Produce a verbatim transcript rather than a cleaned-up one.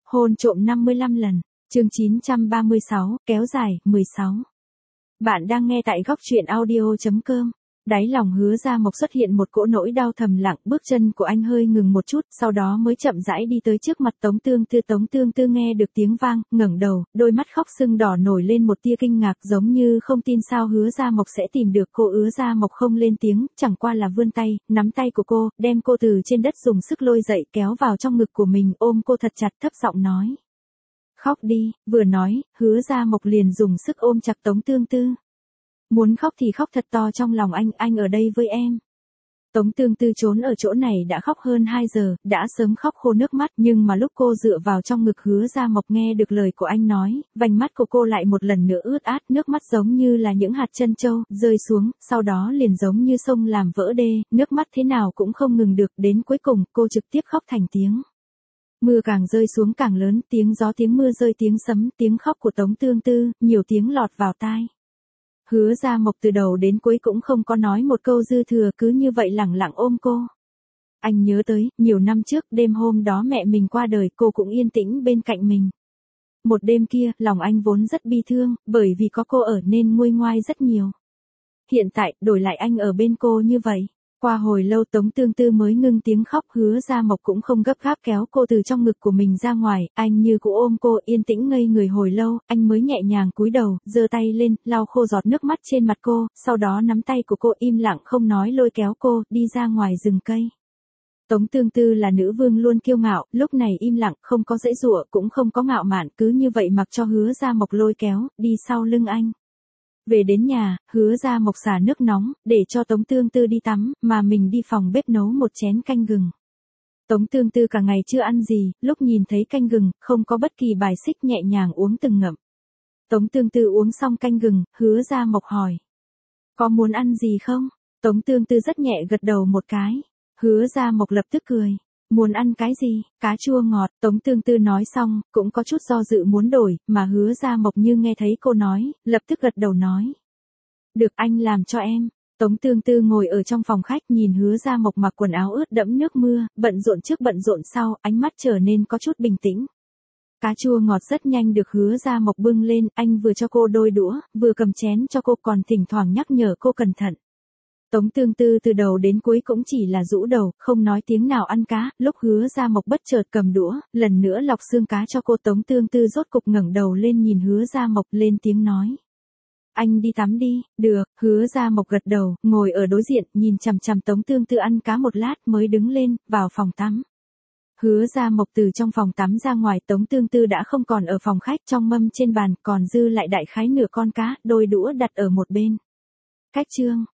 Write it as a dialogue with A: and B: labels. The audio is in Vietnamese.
A: Hôn trộm năm mươi lăm lần. Chương chín trăm ba mươi sáu, kéo dài, mười sáu. Bạn đang nghe tại góc truyện audio chấm com. Đáy lòng Hứa Gia Mộc xuất hiện một cỗ nỗi đau thầm lặng, bước chân của anh hơi ngừng một chút, sau đó mới chậm rãi đi tới trước mặt Tống Tương Tư. Tống Tương Tư nghe được tiếng vang, ngẩng đầu, đôi mắt khóc sưng đỏ nổi lên một tia kinh ngạc, giống như không tin sao Hứa Gia Mộc sẽ tìm được cô. Hứa Gia Mộc không lên tiếng, chẳng qua là vươn tay, nắm tay của cô, đem cô từ trên đất dùng sức lôi dậy, kéo vào trong ngực của mình, ôm cô thật chặt, thấp giọng nói: "Khóc đi." Vừa nói, Hứa Gia Mộc liền dùng sức ôm chặt Tống Tương Tư. "Muốn khóc thì khóc thật to trong lòng anh, anh ở đây với em." Tống Tương Tư trốn ở chỗ này đã khóc hơn hai giờ, đã sớm khóc khô nước mắt, nhưng mà lúc cô dựa vào trong ngực Hứa Gia Mộc nghe được lời của anh nói, vành mắt của cô lại một lần nữa ướt át, nước mắt giống như là những hạt trân châu, rơi xuống, sau đó liền giống như sông làm vỡ đê, nước mắt thế nào cũng không ngừng được, đến cuối cùng, cô trực tiếp khóc thành tiếng. Mưa càng rơi xuống càng lớn, tiếng gió, tiếng mưa rơi, tiếng sấm, tiếng khóc của Tống Tương Tư, nhiều tiếng lọt vào tai. Hứa Gia Mộc từ đầu đến cuối cũng không có nói một câu dư thừa, cứ như vậy lẳng lặng ôm cô. Anh nhớ tới, nhiều năm trước, đêm hôm đó mẹ mình qua đời, cô cũng yên tĩnh bên cạnh mình. Một đêm kia, lòng anh vốn rất bi thương, bởi vì có cô ở nên nguôi ngoai rất nhiều. Hiện tại, đổi lại anh ở bên cô như vậy. Qua hồi lâu Tống Tương Tư mới ngưng tiếng khóc. Hứa Gia Mộc cũng không gấp gáp kéo cô từ trong ngực của mình ra ngoài, anh như cũ ôm cô, yên tĩnh ngây người hồi lâu, anh mới nhẹ nhàng cúi đầu, giơ tay lên, lau khô giọt nước mắt trên mặt cô, sau đó nắm tay của cô im lặng không nói lôi kéo cô, đi ra ngoài rừng cây. Tống Tương Tư là nữ vương luôn kiêu ngạo, lúc này im lặng, không có giãy giụa, cũng không có ngạo mạn, cứ như vậy mặc cho Hứa Gia Mộc lôi kéo, đi sau lưng anh. Về đến nhà, Hứa Gia Mộc xả nước nóng, để cho Tống Tương Tư đi tắm, mà mình đi phòng bếp nấu một chén canh gừng. Tống Tương Tư cả ngày chưa ăn gì, lúc nhìn thấy canh gừng, không có bất kỳ bài xích, nhẹ nhàng uống từng ngụm. Tống Tương Tư uống xong canh gừng, Hứa Gia Mộc hỏi: "Có muốn ăn gì không?" Tống Tương Tư rất nhẹ gật đầu một cái. Hứa Gia Mộc lập tức cười: "Muốn ăn cái gì?" "Cá chua ngọt." Tống Tương Tư nói xong, cũng có chút do dự muốn đổi, mà Hứa Gia Mộc như nghe thấy cô nói, lập tức gật đầu nói: "Được, anh làm cho em." Tống Tương Tư ngồi ở trong phòng khách nhìn Hứa Gia Mộc mặc quần áo ướt đẫm nước mưa, bận rộn trước bận rộn sau, ánh mắt trở nên có chút bình tĩnh. Cá chua ngọt rất nhanh được Hứa Gia Mộc bưng lên, anh vừa cho cô đôi đũa, vừa cầm chén cho cô, còn thỉnh thoảng nhắc nhở cô cẩn thận. Tống Tương Tư từ đầu đến cuối cũng chỉ là rũ đầu, không nói tiếng nào ăn cá. Lúc Hứa Gia Mộc bất chợt cầm đũa, lần nữa lọc xương cá cho cô, Tống Tương Tư rốt cục ngẩng đầu lên nhìn Hứa Gia Mộc, lên tiếng nói: "Anh đi tắm đi." "Được." Hứa Gia Mộc gật đầu, ngồi ở đối diện, nhìn chằm chằm Tống Tương Tư ăn cá một lát mới đứng lên, vào phòng tắm. Hứa Gia Mộc từ trong phòng tắm ra ngoài, Tống Tương Tư đã không còn ở phòng khách, trong mâm trên bàn còn dư lại đại khái nửa con cá, đôi đũa đặt ở một bên. Cách chương